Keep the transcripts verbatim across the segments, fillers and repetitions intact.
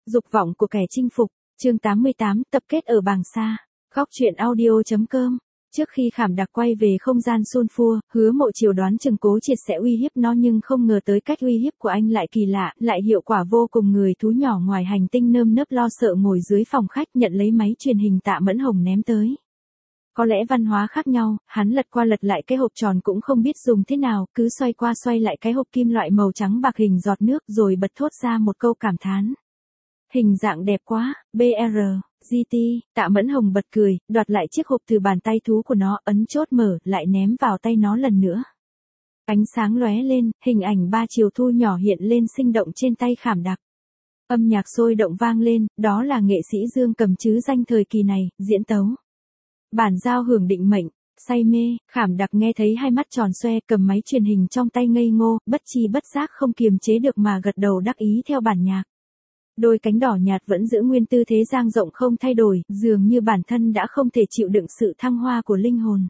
Dục vọng của kẻ chinh phục, chương tám mươi tám, tập kết ở Bàng Sa. Góc truyện audio.com. Trước khi Khảm Đặc quay về không gian Sulfur, Hứa Mộ Chiều đoán chừng Cố Triệt sẽ uy hiếp nó, nhưng không ngờ tới cách uy hiếp của anh lại kỳ lạ, lại hiệu quả vô cùng. Người thú nhỏ ngoài hành tinh nơm nớp lo sợ ngồi dưới phòng khách nhận lấy máy truyền hình Tạ Mẫn Hồng ném tới. Có lẽ văn hóa khác nhau, hắn lật qua lật lại cái hộp tròn cũng không biết dùng thế nào, cứ xoay qua xoay lại cái hộp kim loại màu trắng bạc hình giọt nước rồi bật thốt ra một câu cảm thán. Hình dạng đẹp quá, bê rờ, giê tê, Tạ Mẫn Hồng bật cười, đoạt lại chiếc hộp từ bàn tay thú của nó, ấn chốt mở, lại ném vào tay nó lần nữa. Ánh sáng lóe lên, hình ảnh ba chiều thu nhỏ hiện lên sinh động trên tay Khảm Đặc. Âm nhạc sôi động vang lên, đó là nghệ sĩ Dương Cầm chứ danh thời kỳ này, diễn tấu. Bản giao hưởng định mệnh, say mê, Khảm Đặc nghe thấy hai mắt tròn xoe, cầm máy truyền hình trong tay ngây ngô, bất chi bất giác không kiềm chế được mà gật đầu đắc ý theo bản nhạc. Đôi cánh đỏ nhạt vẫn giữ nguyên tư thế dang rộng không thay đổi, dường như bản thân đã không thể chịu đựng sự thăng hoa của linh hồn.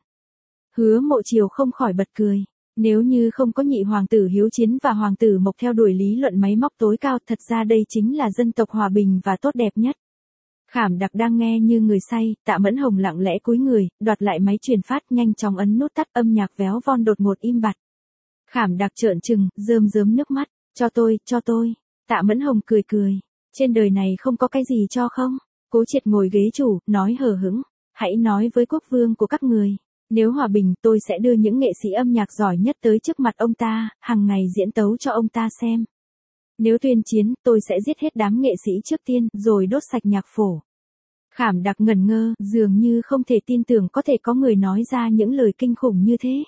Hứa Mộ Chiều không khỏi bật cười. Nếu như không có nhị hoàng tử Hiếu Chiến và hoàng tử Mộc theo đuổi lý luận máy móc tối cao, thật ra đây chính là dân tộc hòa bình và tốt đẹp nhất. Khảm Đặc đang nghe như người say, Tạ Mẫn Hồng lặng lẽ cúi người, đoạt lại máy truyền phát, nhanh chóng ấn nút tắt, âm nhạc véo von đột ngột im bặt. Khảm Đặc trợn trừng, rơm rớm nước mắt, cho tôi, cho tôi. Tạ Mẫn Hồng cười cười. Trên đời này không có cái gì cho không? Cố Triệt ngồi ghế chủ, nói hờ hững. Hãy nói với quốc vương của các người. Nếu hòa bình, tôi sẽ đưa những nghệ sĩ âm nhạc giỏi nhất tới trước mặt ông ta, hàng ngày diễn tấu cho ông ta xem. Nếu tuyên chiến, tôi sẽ giết hết đám nghệ sĩ trước tiên, rồi đốt sạch nhạc phổ. Khảm Đặc ngẩn ngơ, dường như không thể tin tưởng có thể có người nói ra những lời kinh khủng như thế.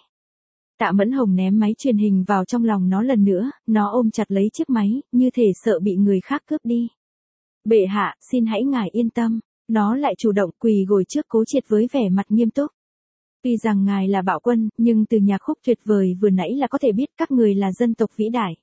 Tạ Mẫn Hồng ném máy truyền hình vào trong lòng nó lần nữa, nó ôm chặt lấy chiếc máy, như thể sợ bị người khác cướp đi. Bệ hạ, xin hãy ngài yên tâm. Nó lại chủ động quỳ gối trước Cố Triệt với vẻ mặt nghiêm túc. Tuy rằng ngài là bạo quân, nhưng từ nhạc khúc tuyệt vời vừa nãy là có thể biết các người là dân tộc vĩ đại.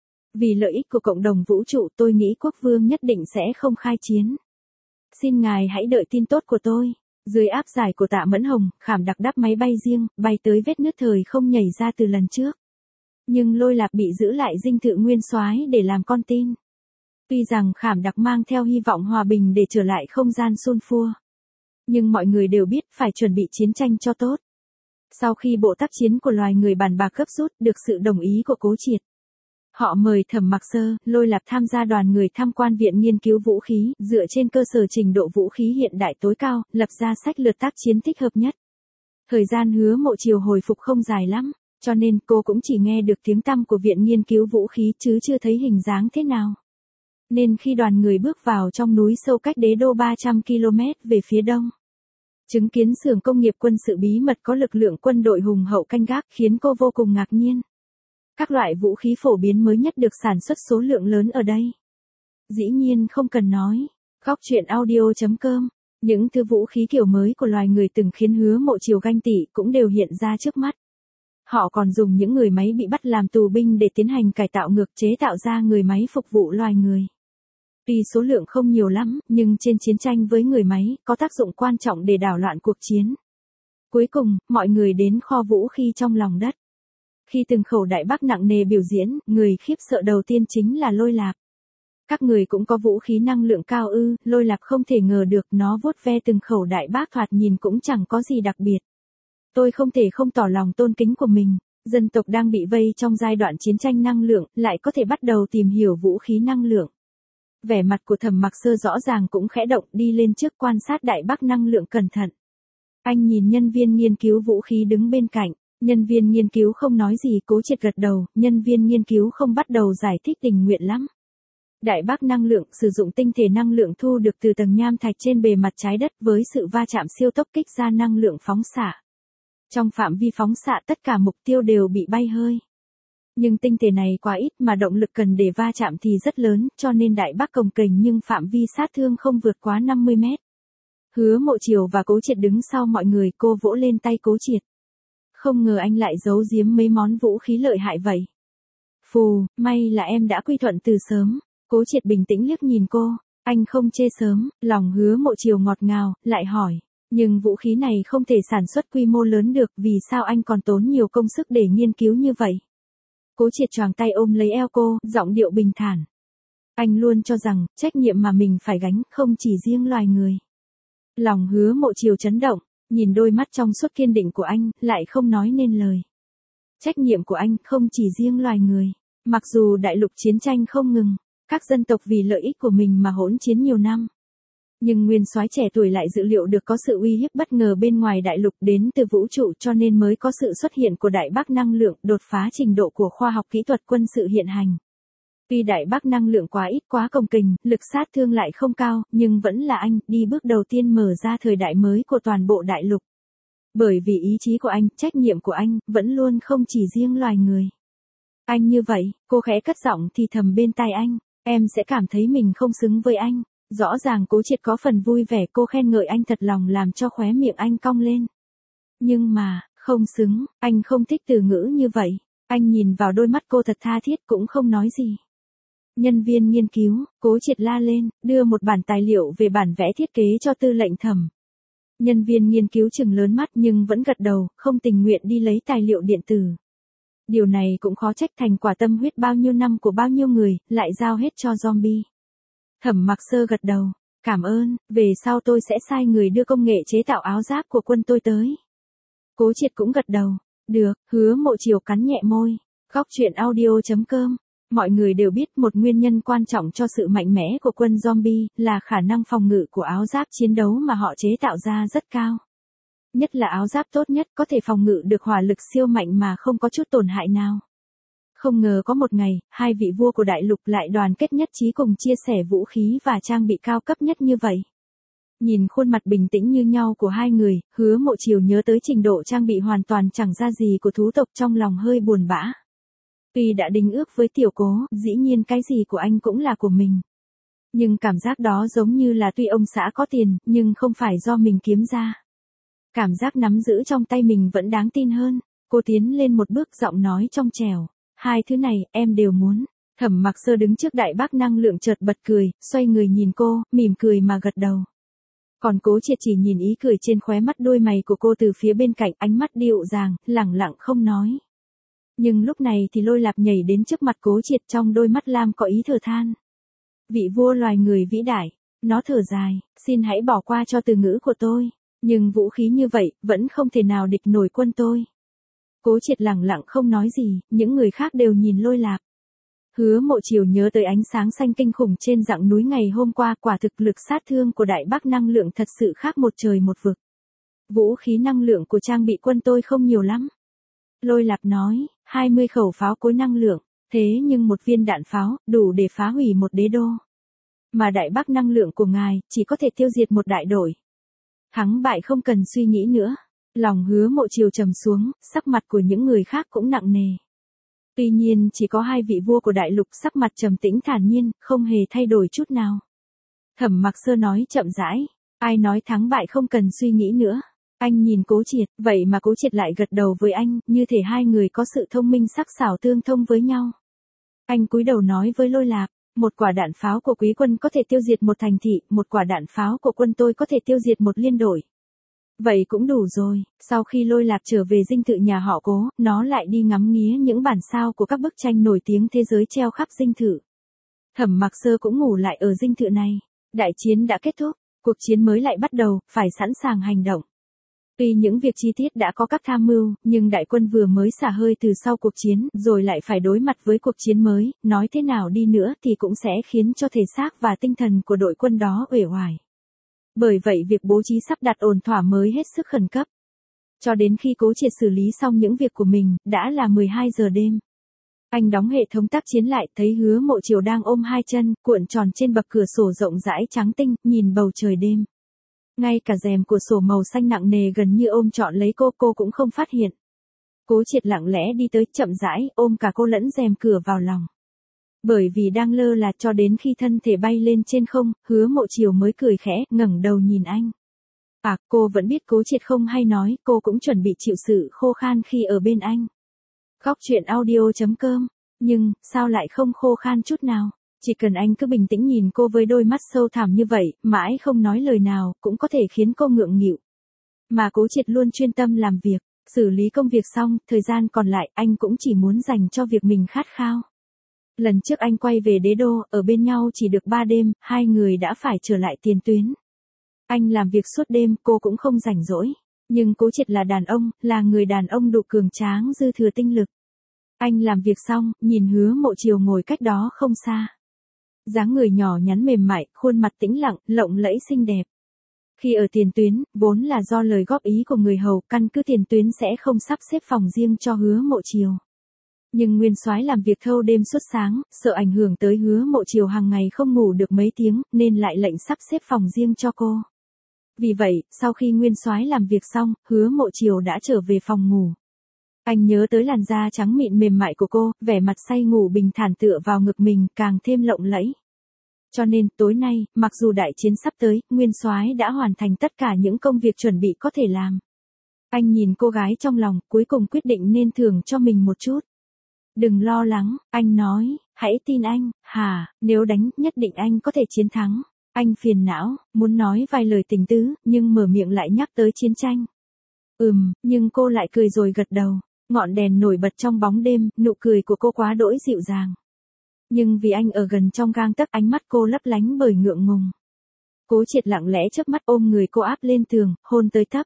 Vì lợi ích của cộng đồng vũ trụ, tôi nghĩ quốc vương nhất định sẽ không khai chiến. Xin ngài hãy đợi tin tốt của tôi. Dưới áp giải của Tạ Mẫn Hồng, Khảm Đặc đáp máy bay riêng, bay tới vết nứt thời không nhảy ra từ lần trước. Nhưng Lôi Lạp bị giữ lại dinh thự nguyên soái để làm con tin. Tuy rằng Khảm Đặc mang theo hy vọng hòa bình để trở lại không gian Sulfur. Nhưng mọi người đều biết phải chuẩn bị chiến tranh cho tốt. Sau khi bộ tác chiến của loài người bàn bạc gấp rút được sự đồng ý của Cố Triệt. Họ mời Thẩm Mặc Sơ, Lôi Lạp tham gia đoàn người tham quan viện nghiên cứu vũ khí, dựa trên cơ sở trình độ vũ khí hiện đại tối cao, lập ra sách lược tác chiến thích hợp nhất. Thời gian Hứa Mộ Chiều hồi phục không dài lắm, cho nên cô cũng chỉ nghe được tiếng tăm của viện nghiên cứu vũ khí chứ chưa thấy hình dáng thế nào. Nên khi đoàn người bước vào trong núi sâu cách đế đô ba trăm ki lô mét về phía đông, chứng kiến xưởng công nghiệp quân sự bí mật có lực lượng quân đội hùng hậu canh gác khiến cô vô cùng ngạc nhiên. Các loại vũ khí phổ biến mới nhất được sản xuất số lượng lớn ở đây. Dĩ nhiên không cần nói. Góc truyện audio.com. Những thứ vũ khí kiểu mới của loài người từng khiến Hứa Mộ Chiều ganh tị cũng đều hiện ra trước mắt. Họ còn dùng những người máy bị bắt làm tù binh để tiến hành cải tạo ngược, chế tạo ra người máy phục vụ loài người. Tuy số lượng không nhiều lắm, nhưng trên chiến tranh với người máy, có tác dụng quan trọng để đảo loạn cuộc chiến. Cuối cùng, mọi người đến kho vũ khí trong lòng đất. Khi từng khẩu đại bác nặng nề biểu diễn, người khiếp sợ đầu tiên chính là Lôi Lạp. Các người cũng có vũ khí năng lượng cao ư? Lôi Lạp không thể ngờ được, nó vuốt ve từng khẩu đại bác thoạt nhìn cũng chẳng có gì đặc biệt. Tôi không thể không tỏ lòng tôn kính của mình. Dân tộc đang bị vây trong giai đoạn chiến tranh năng lượng, lại có thể bắt đầu tìm hiểu vũ khí năng lượng. Vẻ mặt của Thẩm Mặc Sơ rõ ràng cũng khẽ động, đi lên trước quan sát đại bác năng lượng cẩn thận. Anh nhìn nhân viên nghiên cứu vũ khí đứng bên cạnh. Nhân viên nghiên cứu không nói gì, Cố Triệt gật đầu, nhân viên nghiên cứu không bắt đầu giải thích tình nguyện lắm. Đại bác năng lượng sử dụng tinh thể năng lượng thu được từ tầng nham thạch trên bề mặt trái đất với sự va chạm siêu tốc kích ra năng lượng phóng xạ. Trong phạm vi phóng xạ tất cả mục tiêu đều bị bay hơi. Nhưng tinh thể này quá ít mà động lực cần để va chạm thì rất lớn, cho nên đại bác cồng kềnh nhưng phạm vi sát thương không vượt quá năm mươi mét. Hứa Mộ Chiều và Cố Triệt đứng sau mọi người, cô vỗ lên tay Cố Triệt. Không ngờ anh lại giấu giếm mấy món vũ khí lợi hại vậy. Phù, may là em đã quy thuận từ sớm. Cố Triệt bình tĩnh liếc nhìn cô. Anh không chê sớm, lòng Hứa Mộ Chiều ngọt ngào, lại hỏi. Nhưng vũ khí này không thể sản xuất quy mô lớn được, vì sao anh còn tốn nhiều công sức để nghiên cứu như vậy? Cố Triệt choàng tay ôm lấy eo cô, giọng điệu bình thản. Anh luôn cho rằng, trách nhiệm mà mình phải gánh không chỉ riêng loài người. Lòng Hứa Mộ Chiều chấn động, nhìn đôi mắt trong suốt kiên định của anh, lại không nói nên lời. Trách nhiệm của anh không chỉ riêng loài người. Mặc dù đại lục chiến tranh không ngừng, các dân tộc vì lợi ích của mình mà hỗn chiến nhiều năm. Nhưng nguyên soái trẻ tuổi lại dự liệu được có sự uy hiếp bất ngờ bên ngoài đại lục đến từ vũ trụ, cho nên mới có sự xuất hiện của Đại Bác năng lượng, đột phá trình độ của khoa học kỹ thuật quân sự hiện hành. Tuy Đại Bác năng lượng quá ít quá cồng kềnh, lực sát thương lại không cao, nhưng vẫn là anh đi bước đầu tiên mở ra thời đại mới của toàn bộ đại lục. Bởi vì ý chí của anh, trách nhiệm của anh, vẫn luôn không chỉ riêng loài người. Anh như vậy, cô khẽ cất giọng thì thầm bên tai anh, em sẽ cảm thấy mình không xứng với anh. Rõ ràng Cố Triệt có phần vui vẻ, cô khen ngợi anh thật lòng làm cho khóe miệng anh cong lên. Nhưng mà, không xứng, anh không thích từ ngữ như vậy. Anh nhìn vào đôi mắt cô thật tha thiết cũng không nói gì. Nhân viên nghiên cứu, Cố Triệt la lên, đưa một bản tài liệu về bản vẽ thiết kế cho Tư lệnh Thẩm. Nhân viên nghiên cứu trừng lớn mắt nhưng vẫn gật đầu, không tình nguyện đi lấy tài liệu điện tử. Điều này cũng khó trách, thành quả tâm huyết bao nhiêu năm của bao nhiêu người, lại giao hết cho zombie. Thẩm Mặc Sơ gật đầu, cảm ơn, về sau tôi sẽ sai người đưa công nghệ chế tạo áo giáp của quân tôi tới. Cố Triệt cũng gật đầu, được. Hứa Mộ Chiều cắn nhẹ môi. Góc truyện audio chấm com. Mọi người đều biết một nguyên nhân quan trọng cho sự mạnh mẽ của quân zombie là khả năng phòng ngự của áo giáp chiến đấu mà họ chế tạo ra rất cao. Nhất là áo giáp tốt nhất có thể phòng ngự được hỏa lực siêu mạnh mà không có chút tổn hại nào. Không ngờ có một ngày, hai vị vua của đại lục lại đoàn kết nhất trí cùng chia sẻ vũ khí và trang bị cao cấp nhất như vậy. Nhìn khuôn mặt bình tĩnh như nhau của hai người, Hứa Mộ Chiều nhớ tới trình độ trang bị hoàn toàn chẳng ra gì của thú tộc, trong lòng hơi buồn bã. Tuy đã đính ước với Tiểu Cố, dĩ nhiên cái gì của anh cũng là của mình. Nhưng cảm giác đó giống như là tuy ông xã có tiền, nhưng không phải do mình kiếm ra. Cảm giác nắm giữ trong tay mình vẫn đáng tin hơn. Cô tiến lên một bước, giọng nói trong trẻo. Hai thứ này, em đều muốn. Thẩm Mặc Sơ đứng trước Đại Bác năng lượng chợt bật cười, xoay người nhìn cô, mỉm cười mà gật đầu. Còn Cố Triệt chỉ nhìn ý cười trên khóe mắt đôi mày của cô từ phía bên cạnh, ánh mắt dịu dàng, lẳng lặng không nói. Nhưng lúc này thì Lôi Lạp nhảy đến trước mặt Cố Triệt, trong đôi mắt lam có ý thở than. Vị vua loài người vĩ đại, nó thở dài, xin hãy bỏ qua cho từ ngữ của tôi, nhưng vũ khí như vậy, vẫn không thể nào địch nổi quân tôi. Cố Triệt lẳng lặng không nói gì, những người khác đều nhìn Lôi Lạp. Hứa Mộ Chiều nhớ tới ánh sáng xanh kinh khủng trên dặng núi ngày hôm qua, quả thực lực sát thương của Đại Bác năng lượng thật sự khác một trời một vực. Vũ khí năng lượng của trang bị quân tôi không nhiều lắm. Lôi Lạp nói, hai mươi khẩu pháo cối năng lượng, thế nhưng một viên đạn pháo, đủ để phá hủy một đế đô. Mà Đại Bác năng lượng của ngài, chỉ có thể tiêu diệt một đại đội. Thắng bại không cần suy nghĩ nữa. Lòng Hứa Mộ Chiều trầm xuống, sắc mặt của những người khác cũng nặng nề. Tuy nhiên chỉ có hai vị vua của đại lục sắc mặt trầm tĩnh thản nhiên, không hề thay đổi chút nào. Thẩm Mặc Sơ nói chậm rãi, ai nói thắng bại không cần suy nghĩ nữa. Anh nhìn Cố Triệt, vậy mà Cố Triệt lại gật đầu với anh, như thể hai người có sự thông minh sắc sảo tương thông với nhau. Anh cúi đầu nói với Lôi Lạp, một quả đạn pháo của quý quân có thể tiêu diệt một thành thị, một quả đạn pháo của quân tôi có thể tiêu diệt một liên đội. Vậy cũng đủ rồi. Sau khi Lôi Lạp trở về dinh thự nhà họ Cố, nó lại đi ngắm nghía những bản sao của các bức tranh nổi tiếng thế giới treo khắp dinh thự. Thẩm Mặc Sơ cũng ngủ lại ở dinh thự này. Đại chiến đã kết thúc, cuộc chiến mới lại bắt đầu, phải sẵn sàng hành động. Tuy những việc chi tiết đã có các tham mưu, nhưng đại quân vừa mới xả hơi từ sau cuộc chiến, rồi lại phải đối mặt với cuộc chiến mới, nói thế nào đi nữa thì cũng sẽ khiến cho thể xác và tinh thần của đội quân đó uể oải. Bởi vậy việc bố trí sắp đặt ổn thỏa mới hết sức khẩn cấp. Cho đến khi Cố Triệt xử lý xong những việc của mình, đã là mười hai giờ đêm. Anh đóng hệ thống tác chiến lại, thấy Hứa Mộ Chiều đang ôm hai chân, cuộn tròn trên bậc cửa sổ rộng rãi trắng tinh, nhìn bầu trời đêm. Ngay cả rèm của sổ màu xanh nặng nề gần như ôm trọn lấy cô, cô cũng không phát hiện. Cố Triệt lặng lẽ đi tới, chậm rãi, ôm cả cô lẫn rèm cửa vào lòng. Bởi vì đang lơ là, cho đến khi thân thể bay lên trên không, Hứa Mộ Chiều mới cười khẽ, ngẩng đầu nhìn anh. À, cô vẫn biết Cố Triệt không hay nói, cô cũng chuẩn bị chịu sự khô khan khi ở bên anh. Góc truyện audio chấm com. Nhưng, sao lại không khô khan chút nào? Chỉ cần anh cứ bình tĩnh nhìn cô với đôi mắt sâu thẳm như vậy, mãi không nói lời nào, cũng có thể khiến cô ngượng nghịu. Mà Cố Triệt luôn chuyên tâm làm việc, xử lý công việc xong, thời gian còn lại, anh cũng chỉ muốn dành cho việc mình khát khao. Lần trước anh quay về đế đô, ở bên nhau chỉ được ba đêm, hai người đã phải trở lại tiền tuyến. Anh làm việc suốt đêm, cô cũng không rảnh rỗi. Nhưng Cố Triệt là đàn ông, là người đàn ông đủ cường tráng dư thừa tinh lực. Anh làm việc xong, nhìn Hứa Mộ Chiều ngồi cách đó không xa. Dáng người nhỏ nhắn mềm mại, khuôn mặt tĩnh lặng, lộng lẫy xinh đẹp. Khi ở tiền tuyến, vốn là do lời góp ý của người hầu, căn cứ tiền tuyến sẽ không sắp xếp phòng riêng cho Hứa Mộ Chiều. Nhưng Nguyên Soái làm việc thâu đêm suốt sáng, sợ ảnh hưởng tới Hứa Mộ Chiều hàng ngày không ngủ được mấy tiếng, nên lại lệnh sắp xếp phòng riêng cho cô. Vì vậy, sau khi Nguyên Soái làm việc xong, Hứa Mộ Chiều đã trở về phòng ngủ. Anh nhớ tới làn da trắng mịn mềm mại của cô, vẻ mặt say ngủ bình thản tựa vào ngực mình, càng thêm lộng lẫy. Cho nên, tối nay, mặc dù đại chiến sắp tới, Nguyên Soái đã hoàn thành tất cả những công việc chuẩn bị có thể làm. Anh nhìn cô gái trong lòng, cuối cùng quyết định nên thưởng cho mình một chút. Đừng lo lắng, anh nói, hãy tin anh, hả, nếu đánh, nhất định anh có thể chiến thắng. Anh phiền não, muốn nói vài lời tình tứ, nhưng mở miệng lại nhắc tới chiến tranh. Ừm, nhưng cô lại cười rồi gật đầu. Ngọn đèn nổi bật trong bóng đêm, nụ cười của cô quá đỗi dịu dàng. Nhưng vì anh ở gần trong gang tấc, ánh mắt cô lấp lánh bởi ngượng ngùng. Cố Triệt lặng lẽ chớp mắt ôm người cô áp lên tường, hôn tới tấp.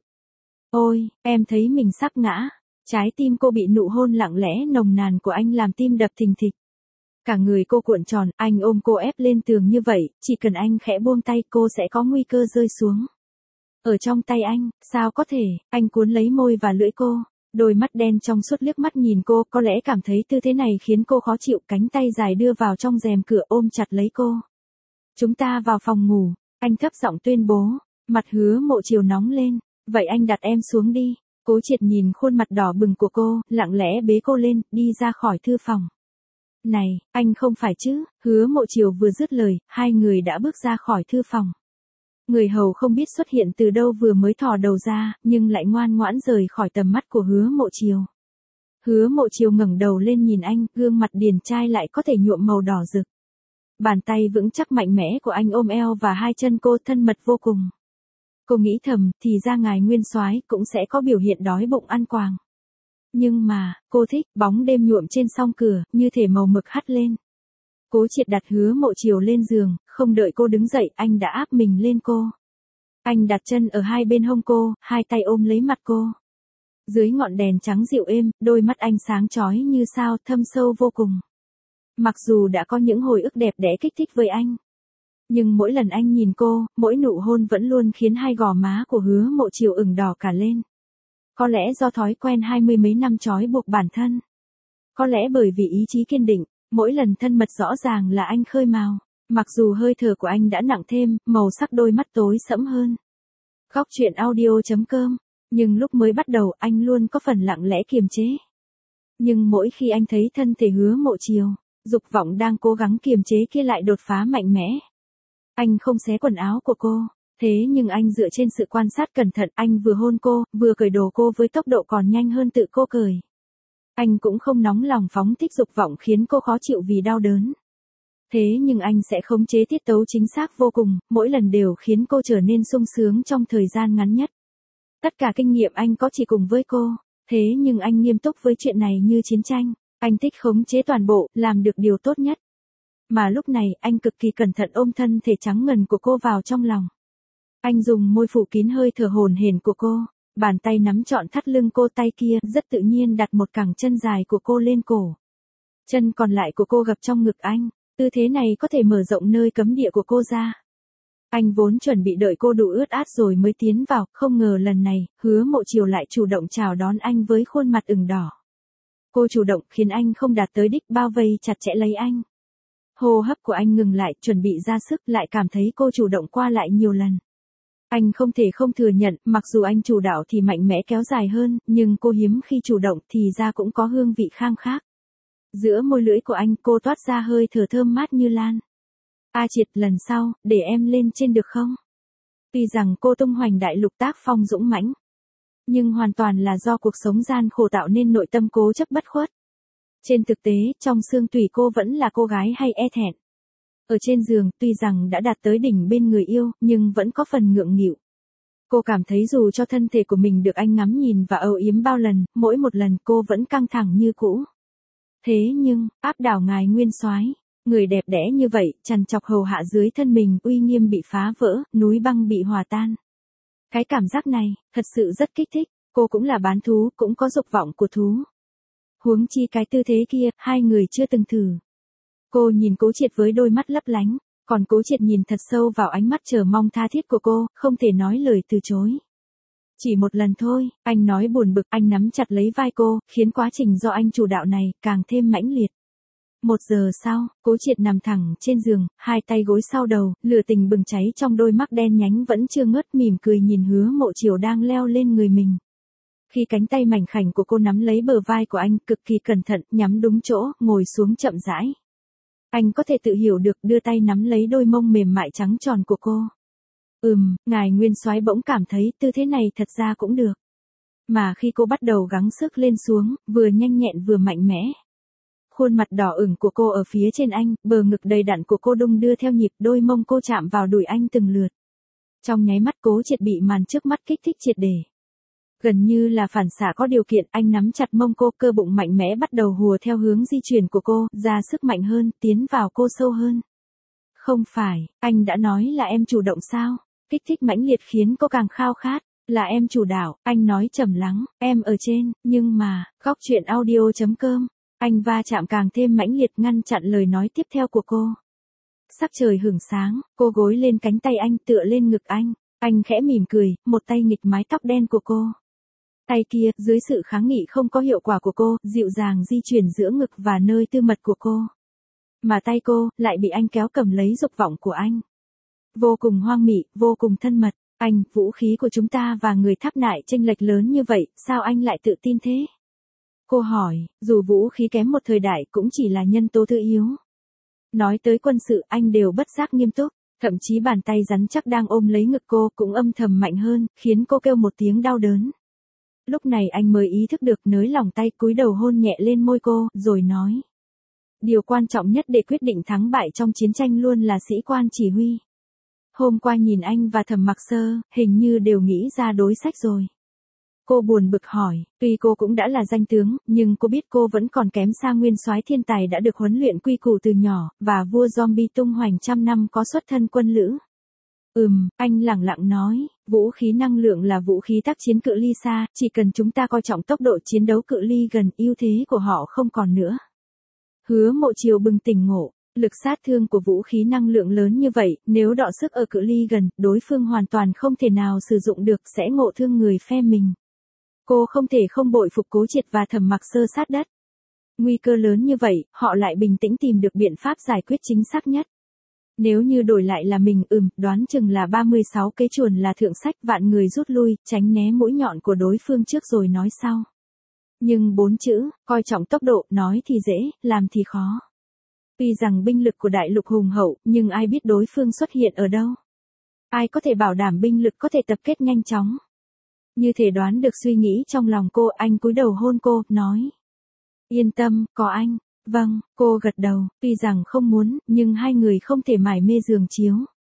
Ôi, em thấy mình sắp ngã. Trái tim cô bị nụ hôn lặng lẽ nồng nàn của anh làm tim đập thình thịch. Cả người cô cuộn tròn, anh ôm cô ép lên tường như vậy, chỉ cần anh khẽ buông tay cô sẽ có nguy cơ rơi xuống. Ở trong tay anh, sao có thể, anh cuốn lấy môi và lưỡi cô. Đôi mắt đen trong suốt liếc mắt nhìn cô, có lẽ cảm thấy tư thế này khiến cô khó chịu, cánh tay dài đưa vào trong rèm cửa ôm chặt lấy cô. Chúng ta vào phòng ngủ, anh thấp giọng tuyên bố, mặt Hứa Mộ Chiều nóng lên, vậy anh đặt em xuống đi. Cố Triệt nhìn khuôn mặt đỏ bừng của cô, lặng lẽ bế cô lên, đi ra khỏi thư phòng. Này, anh không phải chứ, Hứa Mộ Chiều vừa dứt lời, hai người đã bước ra khỏi thư phòng. Người hầu không biết xuất hiện từ đâu vừa mới thò đầu ra, nhưng lại ngoan ngoãn rời khỏi tầm mắt của Hứa Mộ Chiều. Hứa Mộ Chiều ngẩng đầu lên nhìn anh, gương mặt điển trai lại có thể nhuộm màu đỏ rực. Bàn tay vững chắc mạnh mẽ của anh ôm eo và hai chân cô thân mật vô cùng. Cô nghĩ thầm, thì ra ngài Nguyên Soái cũng sẽ có biểu hiện đói bụng ăn quàng. Nhưng mà, cô thích, bóng đêm nhuộm trên song cửa, như thể màu mực hắt lên. Cố Triệt đặt Hứa Mộ Chiều lên giường, không đợi cô đứng dậy, anh đã áp mình lên cô. Anh đặt chân ở hai bên hông cô, hai tay ôm lấy mặt cô. Dưới ngọn đèn trắng dịu êm, đôi mắt anh sáng chói như sao, thâm sâu vô cùng. Mặc dù đã có những hồi ức đẹp đẽ kích thích với anh, nhưng mỗi lần anh nhìn cô, mỗi nụ hôn vẫn luôn khiến hai gò má của Hứa Mộ Chiều ửng đỏ cả lên. Có lẽ do thói quen hai mươi mấy năm trói buộc bản thân. Có lẽ bởi vì ý chí kiên định, mỗi lần thân mật rõ ràng là anh khơi mào. Mặc dù hơi thở của anh đã nặng thêm, màu sắc đôi mắt tối sẫm hơn. Góc truyện audio chấm com. Nhưng lúc mới bắt đầu anh luôn có phần lặng lẽ kiềm chế. Nhưng mỗi khi anh thấy thân thể Hứa Mộ Chiều, dục vọng đang cố gắng kiềm chế kia lại đột phá mạnh mẽ. Anh không xé quần áo của cô. Thế nhưng anh dựa trên sự quan sát cẩn thận, anh vừa hôn cô, vừa cởi đồ cô với tốc độ còn nhanh hơn tự cô cởi. Anh cũng không nóng lòng phóng thích dục vọng khiến cô khó chịu vì đau đớn. Thế nhưng anh sẽ khống chế tiết tấu chính xác vô cùng, mỗi lần đều khiến cô trở nên sung sướng trong thời gian ngắn nhất. Tất cả kinh nghiệm anh có chỉ cùng với cô, thế nhưng anh nghiêm túc với chuyện này như chiến tranh. Anh thích khống chế toàn bộ, làm được điều tốt nhất. Mà lúc này, anh cực kỳ cẩn thận ôm thân thể trắng ngần của cô vào trong lòng. Anh dùng môi phủ kín hơi thở hổn hển của cô, bàn tay nắm trọn thắt lưng cô, tay kia rất tự nhiên đặt một cẳng chân dài của cô lên cổ. Chân còn lại của cô gập trong ngực anh, tư thế này có thể mở rộng nơi cấm địa của cô ra. Anh vốn chuẩn bị đợi cô đủ ướt át rồi mới tiến vào, không ngờ lần này, Hứa Mộ Chiều lại chủ động chào đón anh với khuôn mặt ửng đỏ. Cô chủ động khiến anh không đạt tới đích, bao vây chặt chẽ lấy anh. Hô hấp của anh ngừng lại, chuẩn bị ra sức, lại cảm thấy cô chủ động qua lại nhiều lần. Anh không thể không thừa nhận, mặc dù anh chủ đạo thì mạnh mẽ kéo dài hơn, nhưng cô hiếm khi chủ động thì ra cũng có hương vị khang khác. Giữa môi lưỡi của anh, cô toát ra hơi thở thơm mát như lan. A Triệt, lần sau, để em lên trên được không? Tuy rằng cô tung hoành đại lục tác phong dũng mãnh, nhưng hoàn toàn là do cuộc sống gian khổ tạo nên nội tâm cố chấp bất khuất. Trên thực tế, trong xương tủy cô vẫn là cô gái hay e thẹn. Ở trên giường, tuy rằng đã đạt tới đỉnh bên người yêu, nhưng vẫn có phần ngượng nghịu. Cô cảm thấy dù cho thân thể của mình được anh ngắm nhìn và âu yếm bao lần, mỗi một lần cô vẫn căng thẳng như cũ. Thế nhưng, áp đảo ngài nguyên soái, người đẹp đẽ như vậy, trằn trọc hầu hạ dưới thân mình, uy nghiêm bị phá vỡ, núi băng bị hòa tan. Cái cảm giác này, thật sự rất kích thích, cô cũng là bán thú, cũng có dục vọng của thú. Huống chi cái tư thế kia, hai người chưa từng thử. Cô nhìn Cố Triệt với đôi mắt lấp lánh, còn Cố Triệt nhìn thật sâu vào ánh mắt chờ mong tha thiết của cô, không thể nói lời từ chối. Chỉ một lần thôi, anh nói buồn bực, anh nắm chặt lấy vai cô, khiến quá trình do anh chủ đạo này, càng thêm mãnh liệt. Một giờ sau, Cố Triệt nằm thẳng trên giường, hai tay gối sau đầu, lửa tình bừng cháy trong đôi mắt đen nhánh vẫn chưa ngớt, mỉm cười nhìn Hứa Mộ Chiều đang leo lên người mình. Khi cánh tay mảnh khảnh của cô nắm lấy bờ vai của anh, cực kỳ cẩn thận, nhắm đúng chỗ, ngồi xuống chậm rãi. Anh có thể tự hiểu được, đưa tay nắm lấy đôi mông mềm mại trắng tròn của cô. Ừm, ngài nguyên soái bỗng cảm thấy tư thế này thật ra cũng được. Mà khi cô bắt đầu gắng sức lên xuống, vừa nhanh nhẹn vừa mạnh mẽ. Khuôn mặt đỏ ửng của cô ở phía trên anh, bờ ngực đầy đặn của cô đung đưa theo nhịp, đôi mông cô chạm vào đùi anh từng lượt. Trong nháy mắt Cố Triệt bị màn trước mắt kích thích triệt để. Gần như là phản xạ có điều kiện, anh nắm chặt mông cô, cơ bụng mạnh mẽ bắt đầu hùa theo hướng di chuyển của cô, ra sức mạnh hơn, tiến vào cô sâu hơn. Không phải, anh đã nói là em chủ động sao? Kích thích mãnh liệt khiến cô càng khao khát. Là em chủ đạo, anh nói trầm lắng, em ở trên, nhưng mà, góc truyện audio chấm com. Anh va chạm càng thêm mãnh liệt, ngăn chặn lời nói tiếp theo của cô. Sắc trời hửng sáng, cô gối lên cánh tay anh, tựa lên ngực anh. Anh khẽ mỉm cười, một tay nghịch mái tóc đen của cô. Tay kia, dưới sự kháng nghị không có hiệu quả của cô, dịu dàng di chuyển giữa ngực và nơi tư mật của cô. Mà tay cô, lại bị anh kéo cầm lấy dục vọng của anh. Vô cùng hoang mị, vô cùng thân mật. Anh, vũ khí của chúng ta và người tháp nại chênh lệch lớn như vậy, sao anh lại tự tin thế? Cô hỏi, dù vũ khí kém một thời đại cũng chỉ là nhân tố thứ yếu. Nói tới quân sự anh đều bất giác nghiêm túc, thậm chí bàn tay rắn chắc đang ôm lấy ngực cô cũng âm thầm mạnh hơn, khiến cô kêu một tiếng đau đớn. Lúc này anh mới ý thức được, nới lỏng tay cúi đầu hôn nhẹ lên môi cô, rồi nói. Điều quan trọng nhất để quyết định thắng bại trong chiến tranh luôn là sĩ quan chỉ huy. Hôm qua nhìn anh và Thẩm Mặc Sơ, hình như đều nghĩ ra đối sách rồi. Cô buồn bực hỏi, tuy cô cũng đã là danh tướng, nhưng cô biết cô vẫn còn kém xa nguyên soái thiên tài đã được huấn luyện quy củ từ nhỏ, và vua zombie tung hoành trăm năm có xuất thân quân lữ. Ừm, anh lẳng lặng nói, vũ khí năng lượng là vũ khí tác chiến cự ly xa, chỉ cần chúng ta coi trọng tốc độ chiến đấu cự ly gần, ưu thế của họ không còn nữa. Hứa Mộ Chiều bừng tỉnh ngộ. Lực sát thương của vũ khí năng lượng lớn như vậy, nếu đọ sức ở cự ly gần, đối phương hoàn toàn không thể nào sử dụng được, sẽ ngộ thương người phe mình. Cô không thể không bội phục Cố Triệt và Thẩm Mặc Sơ sát đất. Nguy cơ lớn như vậy, họ lại bình tĩnh tìm được biện pháp giải quyết chính xác nhất. Nếu như đổi lại là mình, ừm, đoán chừng là ba mươi sáu cái chuồn là thượng sách, vạn người rút lui, tránh né mũi nhọn của đối phương trước rồi nói sau. Nhưng bốn chữ, coi trọng tốc độ, nói thì dễ, làm thì khó. Tuy rằng binh lực của đại lục hùng hậu, nhưng ai biết đối phương xuất hiện ở đâu? Ai có thể bảo đảm binh lực có thể tập kết nhanh chóng? Như thể đoán được suy nghĩ trong lòng cô, anh cúi đầu hôn cô, nói. Yên tâm, có anh. Vâng, cô gật đầu, tuy rằng không muốn, nhưng hai người không thể mải mê giường chiếu.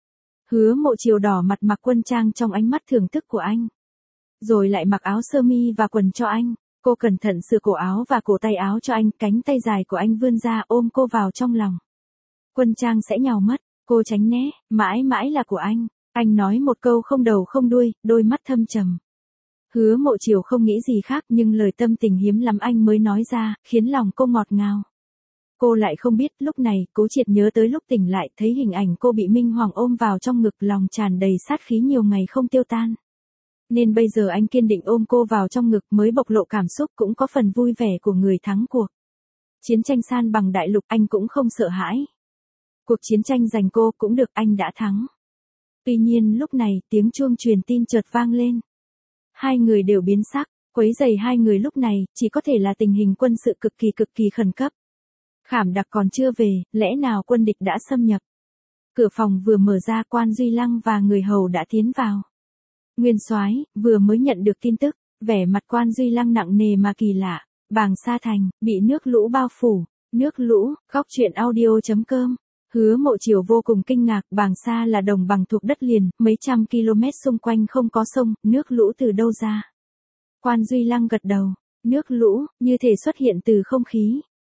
Hứa Mộ Chiều đỏ mặt mặc quân trang trong ánh mắt thưởng thức của anh. Rồi lại mặc áo sơ mi và quần cho anh. Cô cẩn thận sửa cổ áo và cổ tay áo cho anh, cánh tay dài của anh vươn ra ôm cô vào trong lòng. Quân trang sẽ nhào mất, cô tránh né, mãi mãi là của anh. Anh nói một câu không đầu không đuôi, đôi mắt thâm trầm. Hứa Mộ Chiều không nghĩ gì khác, nhưng lời tâm tình hiếm lắm anh mới nói ra, khiến lòng cô ngọt ngào. Cô lại không biết, lúc này, Cố Triệt nhớ tới lúc tỉnh lại, thấy hình ảnh cô bị Minh Hoàng ôm vào trong ngực, lòng tràn đầy sát khí nhiều ngày không tiêu tan. Nên bây giờ anh kiên định ôm cô vào trong ngực, mới bộc lộ cảm xúc, cũng có phần vui vẻ của người thắng cuộc. Chiến tranh san bằng đại lục anh cũng không sợ hãi. Cuộc chiến tranh giành cô cũng được, anh đã thắng. Tuy nhiên lúc này, tiếng chuông truyền tin chợt vang lên. Hai người đều biến sắc, quấy rầy hai người lúc này, chỉ có thể là tình hình quân sự cực kỳ cực kỳ khẩn cấp. Khảm Đặc còn chưa về, lẽ nào quân địch đã xâm nhập? Cửa phòng vừa mở ra, Quan Duy Lăng và người hầu đã tiến vào. Nguyên soái vừa mới nhận được tin tức, vẻ mặt Quan Duy Lăng nặng nề mà kỳ lạ. Bàng Sa Thành bị nước lũ bao phủ. Nước lũ, góc truyện audio chấm com. Hứa Mộ Chiều vô cùng kinh ngạc, Bàng Sa là đồng bằng thuộc đất liền, mấy trăm km xung quanh không có sông, nước lũ từ đâu ra? Quan Duy Lăng gật đầu, nước lũ, như thể xuất hiện từ không khí.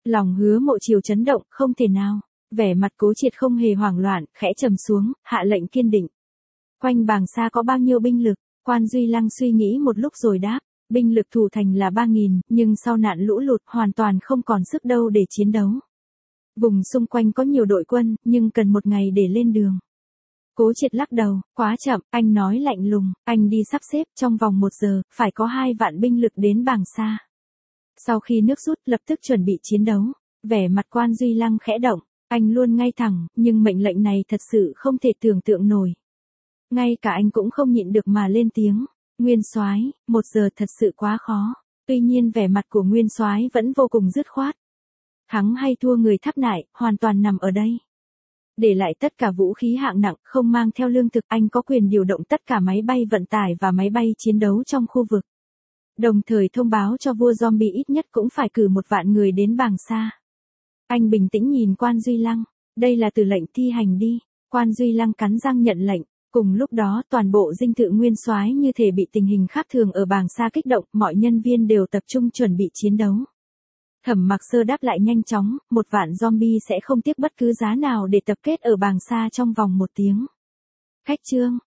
Lòng Hứa Mộ Chiều chấn động, không thể nào. Vẻ mặt Cố Triệt không hề hoảng loạn, khẽ trầm xuống, hạ lệnh kiên định. Quanh Bàng Sa có bao nhiêu binh lực? Quan Duy Lăng suy nghĩ một lúc rồi đáp. Binh lực thủ thành là ba nghìn, nhưng sau nạn lũ lụt hoàn toàn không còn sức đâu để chiến đấu. Vùng xung quanh có nhiều đội quân, nhưng cần một ngày để lên đường. Cố Triệt lắc đầu, quá chậm, anh nói lạnh lùng, anh đi sắp xếp trong vòng một giờ, phải có hai vạn binh lực đến Bàng Sa. Sau khi nước rút, lập tức chuẩn bị chiến đấu. Vẻ mặt Quan Duy Lăng khẽ động, anh luôn ngay thẳng, nhưng mệnh lệnh này thật sự không thể tưởng tượng nổi. Ngay cả anh cũng không nhịn được mà lên tiếng. Nguyên soái, một giờ thật sự quá khó. Tuy nhiên vẻ mặt của Nguyên soái vẫn vô cùng dứt khoát. Thắng hay thua người Tháp Nại, hoàn toàn nằm ở đây. Để lại tất cả vũ khí hạng nặng, không mang theo lương thực, anh có quyền điều động tất cả máy bay vận tải và máy bay chiến đấu trong khu vực. Đồng thời thông báo cho vua zombie ít nhất cũng phải cử một vạn người đến Bàng Sa. Anh bình tĩnh nhìn Quan Duy Lăng. Đây là từ lệnh thi hành đi. Quan Duy Lăng cắn răng nhận lệnh. Cùng lúc đó toàn bộ dinh thự Nguyên soái như thể bị tình hình khác thường ở Bàng Sa kích động, mọi nhân viên đều tập trung chuẩn bị chiến đấu. Thẩm Mặc Sơ đáp lại nhanh chóng, một vạn zombie sẽ không tiếc bất cứ giá nào để tập kết ở Bàng Sa trong vòng một tiếng. Khách trương,